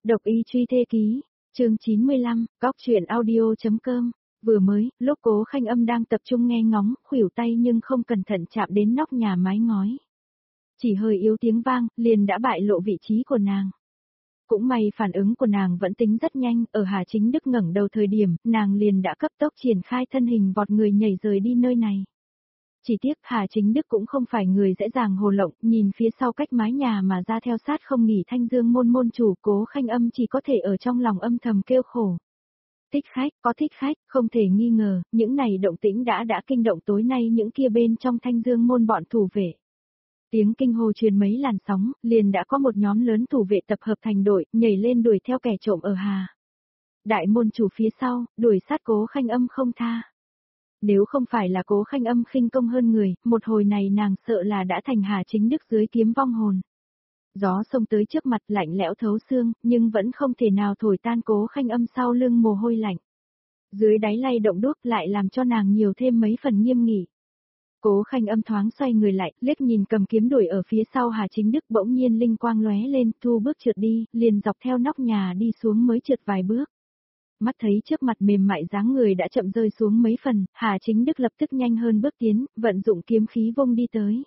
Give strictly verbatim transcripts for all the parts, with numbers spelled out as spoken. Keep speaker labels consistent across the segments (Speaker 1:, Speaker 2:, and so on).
Speaker 1: Độc y truy thê ký, chương chín mươi lăm, góc truyện audio.com. Vừa mới, lúc Cố Khanh Âm đang tập trung nghe ngóng, khuỷu tay nhưng không cẩn thận chạm đến nóc nhà mái ngói. Chỉ hơi yếu tiếng vang, liền đã bại lộ vị trí của nàng. Cũng may phản ứng của nàng vẫn tính rất nhanh, ở Hà Chính Đức ngẩng đầu thời điểm, nàng liền đã cấp tốc triển khai thân hình vọt người nhảy rời đi nơi này. Chỉ tiếc Hà Chính Đức cũng không phải người dễ dàng hồ lộng, nhìn phía sau cách mái nhà mà ra theo sát không nghỉ Thanh Dương môn môn chủ Cố Khanh Âm chỉ có thể ở trong lòng âm thầm kêu khổ. Thích khách, có thích khách, không thể nghi ngờ, những này động tĩnh đã đã kinh động tối nay những kia bên trong Thanh Dương môn bọn thủ vệ. Tiếng kinh hô truyền mấy làn sóng, liền đã có một nhóm lớn thủ vệ tập hợp thành đội, nhảy lên đuổi theo kẻ trộm ở Hà. Đại môn chủ phía sau, đuổi sát Cố Khanh Âm không tha. Nếu không phải là Cố Khanh Âm khinh công hơn người, một hồi này nàng sợ là đã thành Hà Chính Đức dưới kiếm vong hồn. Gió xông tới trước mặt lạnh lẽo thấu xương, nhưng vẫn không thể nào thổi tan Cố Khanh Âm sau lưng mồ hôi lạnh. Dưới đáy lay động đuốc lại làm cho nàng nhiều thêm mấy phần nghiêm nghị. Cố Khanh Âm thoáng xoay người lại, liếc nhìn cầm kiếm đuổi ở phía sau Hà Chính Đức, bỗng nhiên linh quang lóe lên, thu bước trượt đi, liền dọc theo nóc nhà đi xuống mới trượt vài bước. Mắt thấy trước mặt mềm mại dáng người đã chậm rơi xuống mấy phần, Hà Chính Đức lập tức nhanh hơn bước tiến, vận dụng kiếm khí vung đi tới.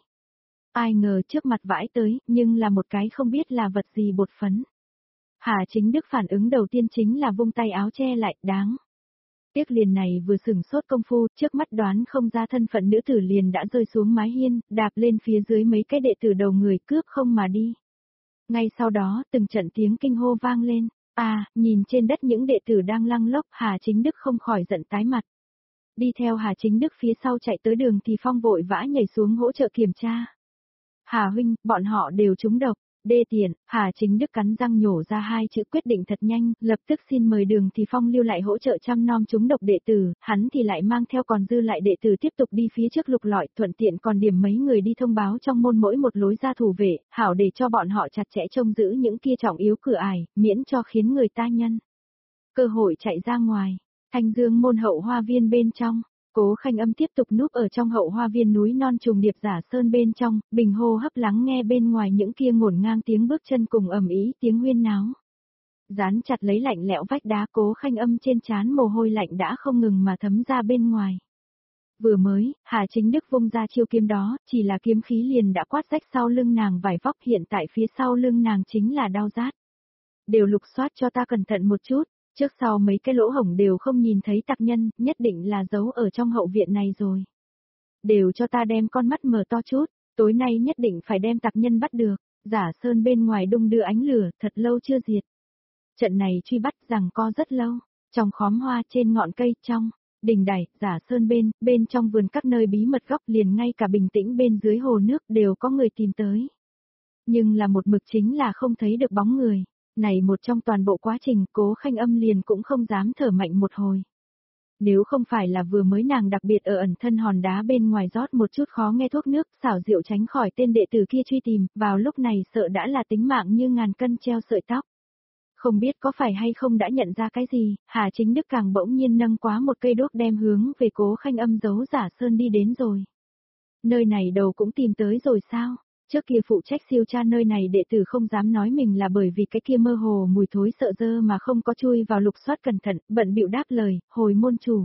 Speaker 1: Ai ngờ trước mặt vãi tới, nhưng là một cái không biết là vật gì bột phấn. Hà Chính Đức phản ứng đầu tiên chính là vung tay áo che lại, đáng. Tiếc liền này vừa sừng sốt công phu, trước mắt đoán không ra thân phận nữ tử liền đã rơi xuống mái hiên, đạp lên phía dưới mấy cái đệ tử đầu người cướp không mà đi. Ngay sau đó, từng trận tiếng kinh hô vang lên. À, nhìn trên đất những đệ tử đang lăng lốc, Hà Chính Đức không khỏi giận tái mặt. Đi theo Hà Chính Đức phía sau chạy tới đường thì Phong vội vã nhảy xuống hỗ trợ kiểm tra. Hà huynh, bọn họ đều trúng độc, đê tiện. Hà Chính Đức cắn răng nhổ ra hai chữ quyết định thật nhanh, lập tức xin mời đường thì Phong lưu lại hỗ trợ chăm nom trúng độc đệ tử, hắn thì lại mang theo còn dư lại đệ tử tiếp tục đi phía trước lục lọi, thuận tiện còn điểm mấy người đi thông báo trong môn mỗi một lối ra thủ vệ, hảo để cho bọn họ chặt chẽ trông giữ những kia trọng yếu cửa ải, miễn cho khiến người ta nhân cơ hội chạy ra ngoài. Thanh Dương môn hậu hoa viên bên trong, Cố Khanh Âm tiếp tục núp ở trong hậu hoa viên núi non trùng điệp giả sơn bên trong, bình hô hấp lắng nghe bên ngoài những kia ngổn ngang tiếng bước chân cùng ầm ĩ tiếng huyên náo. Dán chặt lấy lạnh lẽo vách đá, Cố Khanh Âm trên trán mồ hôi lạnh đã không ngừng mà thấm ra bên ngoài. Vừa mới, Hà Chính Đức vung ra chiêu kiếm đó, chỉ là kiếm khí liền đã quát rách sau lưng nàng vài vóc, hiện tại phía sau lưng nàng chính là đau rát. Đều lục soát cho ta cẩn thận một chút. Trước sau mấy cái lỗ hổng đều không nhìn thấy tặc nhân, nhất định là giấu ở trong hậu viện này rồi. Đều cho ta đem con mắt mở to chút, tối nay nhất định phải đem tặc nhân bắt được. Giả sơn bên ngoài đung đưa ánh lửa, thật lâu chưa diệt. Trận này truy bắt rằng co rất lâu, trong khóm hoa trên ngọn cây, trong đình đài, giả sơn bên, bên trong vườn các nơi bí mật góc, liền ngay cả bình tĩnh bên dưới hồ nước đều có người tìm tới. Nhưng là một mực chính là không thấy được bóng người. Này một trong toàn bộ quá trình, Cố Khanh Âm liền cũng không dám thở mạnh một hồi. Nếu không phải là vừa mới nàng đặc biệt ở ẩn thân hòn đá bên ngoài rót một chút khó nghe thuốc nước, xảo diệu tránh khỏi tên đệ tử kia truy tìm, vào lúc này sợ đã là tính mạng như ngàn cân treo sợi tóc. Không biết có phải hay không đã nhận ra cái gì, Hà Chính Đức càng bỗng nhiên nâng quá một cây đuốc đem hướng về Cố Khanh Âm giấu giả sơn đi đến rồi. Nơi này đầu cũng tìm tới rồi sao? Trước kia phụ trách siêu tra nơi này đệ tử không dám nói mình là bởi vì cái kia mơ hồ mùi thối sợ dơ mà không có chui vào lục soát cẩn thận, bận bịu đáp lời, hồi môn chủ.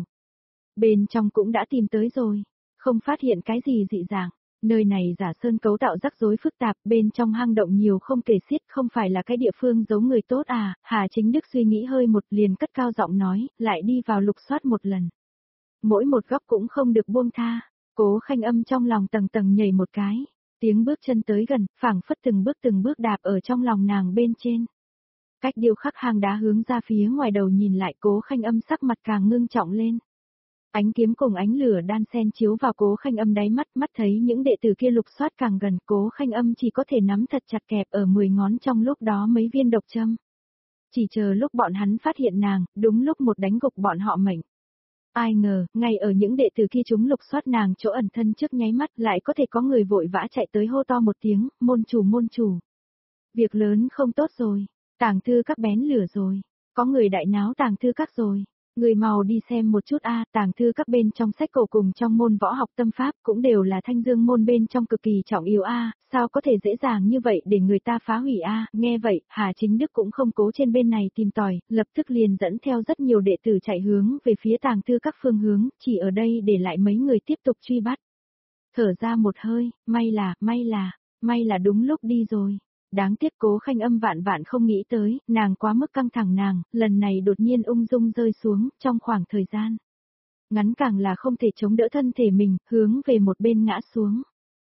Speaker 1: Bên trong cũng đã tìm tới rồi, không phát hiện cái gì dị dạng. Nơi này giả sơn cấu tạo rắc rối phức tạp, bên trong hang động nhiều không kể xiết, không phải là cái địa phương giấu người tốt à? Hà Chính Đức suy nghĩ hơi một liền cất cao giọng nói, lại đi vào lục soát một lần. Mỗi một góc cũng không được buông tha. Cố Khanh Âm trong lòng tầng tầng nhảy một cái. Tiếng bước chân tới gần, phảng phất từng bước từng bước đạp ở trong lòng nàng bên trên. Cách điêu khắc hang đá hướng ra phía ngoài đầu nhìn lại, Cố Khanh Âm sắc mặt càng ngưng trọng lên. Ánh kiếm cùng ánh lửa đan xen chiếu vào Cố Khanh Âm đáy mắt, mắt thấy những đệ tử kia lục soát càng gần, Cố Khanh Âm chỉ có thể nắm thật chặt kẹp ở mười ngón trong lúc đó mấy viên độc châm. Chỉ chờ lúc bọn hắn phát hiện nàng, đúng lúc một đánh gục bọn họ mệnh. Ai ngờ, ngay ở những đệ tử kia chúng lục soát nàng chỗ ẩn thân trước nháy mắt lại có thể có người vội vã chạy tới hô to một tiếng, môn chủ môn chủ. Việc lớn không tốt rồi, tàng thư các bén lửa rồi, có người đại náo tàng thư các rồi. Người mau đi xem một chút a, tàng thư các bên trong sách cổ cùng trong môn võ học tâm pháp cũng đều là thanh dương môn bên trong cực kỳ trọng yếu a, sao có thể dễ dàng như vậy để người ta phá hủy a, nghe vậy, Hà Chính Đức cũng không cố trên bên này tìm tòi, lập tức liền dẫn theo rất nhiều đệ tử chạy hướng về phía tàng thư các phương hướng, chỉ ở đây để lại mấy người tiếp tục truy bắt. Thở ra một hơi, may là, may là, may là đúng lúc đi rồi. Đáng tiếc Cố Khanh Âm vạn vạn không nghĩ tới, nàng quá mức căng thẳng nàng, lần này đột nhiên ung dung rơi xuống, trong khoảng thời gian ngắn càng là không thể chống đỡ thân thể mình, hướng về một bên ngã xuống.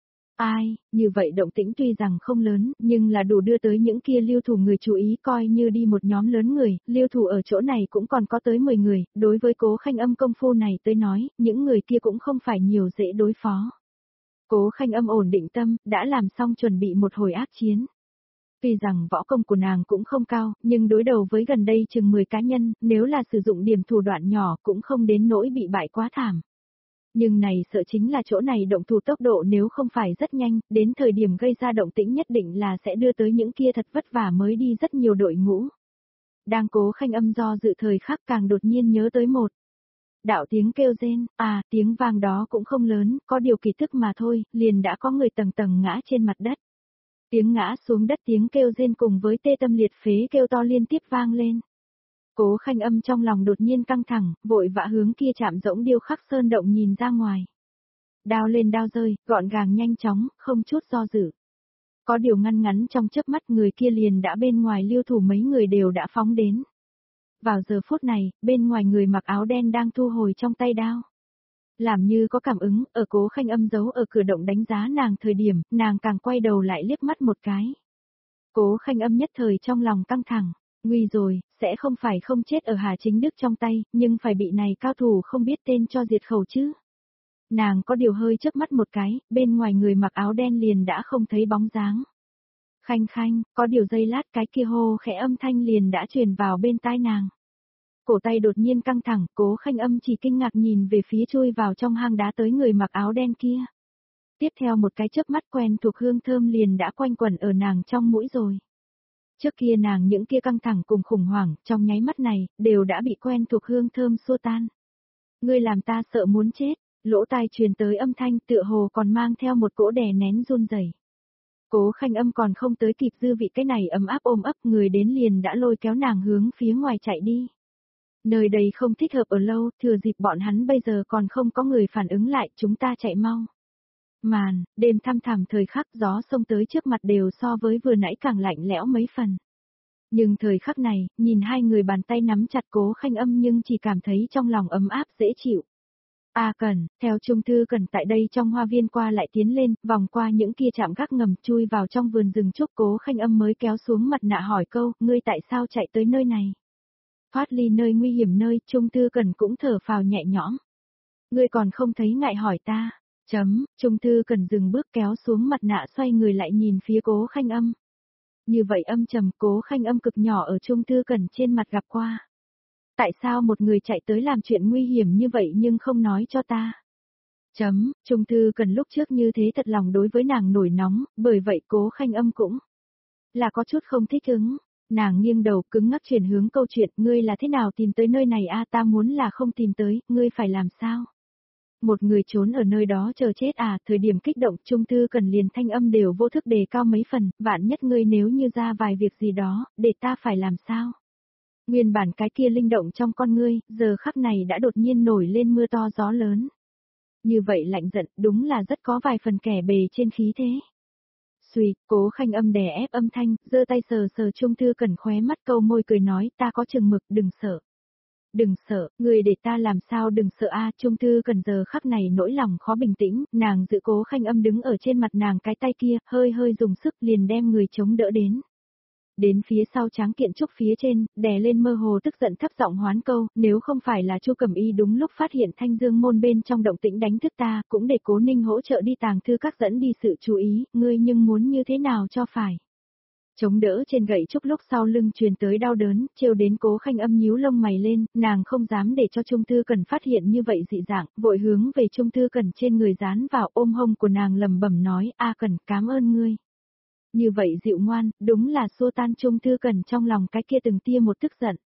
Speaker 1: Ai, như vậy động tĩnh tuy rằng không lớn, nhưng là đủ đưa tới những kia lưu thủ người chú ý coi như đi một nhóm lớn người, lưu thủ ở chỗ này cũng còn có tới mười người, đối với Cố Khanh Âm công phu này tới nói, những người kia cũng không phải nhiều dễ đối phó. Cố Khanh Âm ổn định tâm, đã làm xong chuẩn bị một hồi ác chiến. Tuy rằng võ công của nàng cũng không cao, nhưng đối đầu với gần đây chừng mười cá nhân, nếu là sử dụng điểm thủ đoạn nhỏ cũng không đến nỗi bị bại quá thảm. Nhưng này sợ chính là chỗ này động thủ tốc độ nếu không phải rất nhanh, đến thời điểm gây ra động tĩnh nhất định là sẽ đưa tới những kia thật vất vả mới đi rất nhiều đội ngũ. Đang Cố Khanh Âm do dự thời khắc càng đột nhiên nhớ tới một. Đạo tiếng kêu rên, à tiếng vang đó cũng không lớn, có điều kỳ thức mà thôi, liền đã có người tầng tầng ngã trên mặt đất. Tiếng ngã xuống đất tiếng kêu rên cùng với tê tâm liệt phế kêu to liên tiếp vang lên. Cố Khanh Âm trong lòng đột nhiên căng thẳng, vội vã hướng kia chạm rỗng điêu khắc sơn động nhìn ra ngoài. Đao lên đao rơi, gọn gàng nhanh chóng, không chút do dự. Có điều ngăn ngắn trong chớp mắt người kia liền đã bên ngoài lưu thủ mấy người đều đã phóng đến. Vào giờ phút này, bên ngoài người mặc áo đen đang thu hồi trong tay đao. Làm như có cảm ứng, ở Cố Khanh Âm giấu ở cửa động đánh giá nàng thời điểm, nàng càng quay đầu lại liếc mắt một cái. Cố Khanh Âm nhất thời trong lòng căng thẳng, nguy rồi, sẽ không phải không chết ở Hà Chính Đức trong tay, nhưng phải bị này cao thủ không biết tên cho diệt khẩu chứ. Nàng có điều hơi chớp mắt một cái, bên ngoài người mặc áo đen liền đã không thấy bóng dáng. Khanh khanh, có điều giây lát cái kia hô khẽ âm thanh liền đã truyền vào bên tai nàng. Cổ tay đột nhiên căng thẳng, Cố Khanh Âm chỉ kinh ngạc nhìn về phía chui vào trong hang đá tới người mặc áo đen kia. Tiếp theo một cái chớp mắt quen thuộc hương thơm liền đã quanh quẩn ở nàng trong mũi rồi. Trước kia nàng những kia căng thẳng cùng khủng hoảng, trong nháy mắt này, đều đã bị quen thuộc hương thơm xua tan. Ngươi làm ta sợ muốn chết, lỗ tai truyền tới âm thanh tựa hồ còn mang theo một cỗ đè nén run rẩy. Cố Khanh Âm còn không tới kịp dư vị cái này ấm áp ôm ấp người đến liền đã lôi kéo nàng hướng phía ngoài chạy đi. Nơi đây không thích hợp ở lâu, thừa dịp bọn hắn bây giờ còn không có người phản ứng lại, chúng ta chạy mau. Màn, đêm thăm thẳm thời khắc gió sông tới trước mặt đều so với vừa nãy càng lạnh lẽo mấy phần. Nhưng thời khắc này, nhìn hai người bàn tay nắm chặt Cố Khanh Âm nhưng chỉ cảm thấy trong lòng ấm áp dễ chịu. A à Cần, theo Trung Thư Cần tại đây trong hoa viên qua lại tiến lên, vòng qua những kia chạm gác ngầm chui vào trong vườn rừng trúc Cố Khanh Âm mới kéo xuống mặt nạ hỏi câu, ngươi tại sao chạy tới nơi này? Thoát ly nơi nguy hiểm nơi, Trung Thư Cần cũng thở phào nhẹ nhõm. Ngươi còn không thấy ngại hỏi ta. Chấm, Trung Thư Cần dừng bước kéo xuống mặt nạ xoay người lại nhìn phía Cố Khanh Âm. Như vậy âm trầm Cố Khanh Âm cực nhỏ ở Trung Thư Cần trên mặt gặp qua. Tại sao một người chạy tới làm chuyện nguy hiểm như vậy nhưng không nói cho ta? Chấm, Trung Thư Cần lúc trước như thế thật lòng đối với nàng nổi nóng, bởi vậy Cố Khanh Âm cũng là có chút không thích ứng. Nàng nghiêng đầu cứng ngắc chuyển hướng câu chuyện, ngươi là thế nào tìm tới nơi này a, ta muốn là không tìm tới, ngươi phải làm sao? Một người trốn ở nơi đó chờ chết à, thời điểm kích động Trung Thư Cần liền thanh âm đều vô thức đề cao mấy phần, vạn nhất ngươi nếu như ra vài việc gì đó, để ta phải làm sao? Nguyên bản cái kia linh động trong con ngươi, giờ khắc này đã đột nhiên nổi lên mưa to gió lớn. Như vậy lạnh giận, đúng là rất có vài phần kẻ bề trên khí thế. Xùy, Cố Khanh Âm đè ép âm thanh, giơ tay sờ sờ Trung Thư Cần khóe mắt câu môi cười nói, ta có chừng mực, đừng sợ. Đừng sợ, người để ta làm sao đừng sợ a, Trung Thư Cần giờ khắc này nỗi lòng khó bình tĩnh, nàng giữ Cố Khanh Âm đứng ở trên mặt nàng cái tay kia, hơi hơi dùng sức liền đem người chống đỡ đến. Đến phía sau tráng kiện trúc phía trên, đè lên mơ hồ tức giận thấp giọng hoán câu, nếu không phải là Chu Cẩm Y đúng lúc phát hiện Thanh Dương môn bên trong động tĩnh đánh thức ta, cũng để Cố Ninh hỗ trợ đi tàng thư các dẫn đi sự chú ý, ngươi nhưng muốn như thế nào cho phải. Chống đỡ trên gậy trúc lúc sau lưng truyền tới đau đớn, trêu đến Cố Khanh Âm nhíu lông mày lên, nàng không dám để cho Trung Thư Cần phát hiện như vậy dị dạng, vội hướng về Trung Thư Cần trên người dán vào ôm hông của nàng lầm bẩm nói, a Cần cảm ơn ngươi. Như vậy dịu ngoan, đúng là xua tan Trung Thư Cần trong lòng cái kia từng tia một tức giận.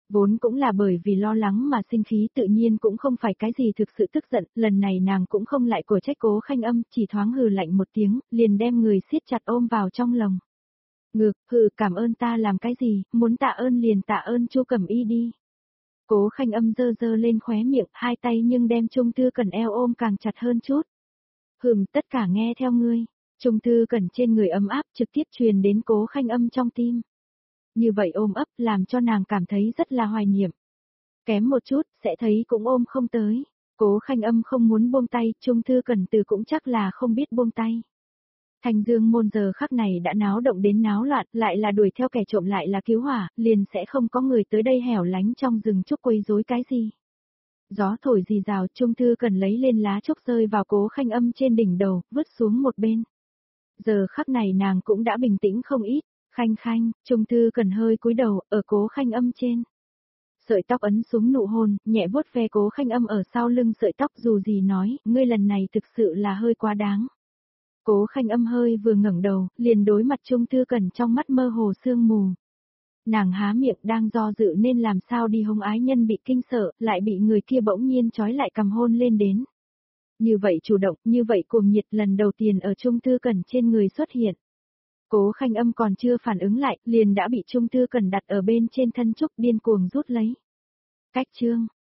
Speaker 1: Vốn cũng là bởi vì lo lắng mà sinh khí tự nhiên cũng không phải cái gì thực sự tức giận, lần này nàng cũng không lại của trách Cố Khanh Âm, chỉ thoáng hừ lạnh một tiếng, liền đem người siết chặt ôm vào trong lòng. Ngược, hừ, cảm ơn ta làm cái gì, muốn tạ ơn liền tạ ơn Chu Cẩm Y đi. Cố Khanh Âm dơ dơ lên khóe miệng, hai tay nhưng đem Trung Tư Cẩn eo ôm càng chặt hơn chút. Hừm, tất cả nghe theo ngươi. Trung Tư Cẩn trên người ấm áp trực tiếp truyền đến Cố Khanh Âm trong tim. Như vậy ôm ấp làm cho nàng cảm thấy rất là hoài niệm. Kém một chút, sẽ thấy cũng ôm không tới. Cố Khanh Âm không muốn buông tay, Trung Tư Cẩn từ cũng chắc là không biết buông tay. Thanh Dương môn giờ khắc này đã náo động đến náo loạn, lại là đuổi theo kẻ trộm lại là cứu hỏa, liền sẽ không có người tới đây hẻo lánh trong rừng trúc quấy rối cái gì. Gió thổi rì rào, Trung Thư Cần lấy lên lá trúc rơi vào Cố Khanh Âm trên đỉnh đầu, vứt xuống một bên. Giờ khắc này nàng cũng đã bình tĩnh không ít, Khanh Khanh, Trung Thư Cần hơi cúi đầu, ở Cố Khanh Âm trên. Sợi tóc ấn xuống nụ hôn, nhẹ vuốt ve Cố Khanh Âm ở sau lưng sợi tóc, dù gì nói, ngươi lần này thực sự là hơi quá đáng. Cố Khanh Âm hơi vừa ngẩng đầu, liền đối mặt Trung Thư Cần trong mắt mơ hồ sương mù. Nàng há miệng đang do dự nên làm sao đi hông ái nhân bị kinh sợ, lại bị người kia bỗng nhiên trói lại cầm hôn lên đến. Như vậy chủ động, như vậy cuồng nhiệt lần đầu tiên ở Trung Thư Cần trên người xuất hiện. Cố Khanh Âm còn chưa phản ứng lại, liền đã bị Trung Thư Cần đặt ở bên trên thân trúc điên cuồng rút lấy. Cách chương,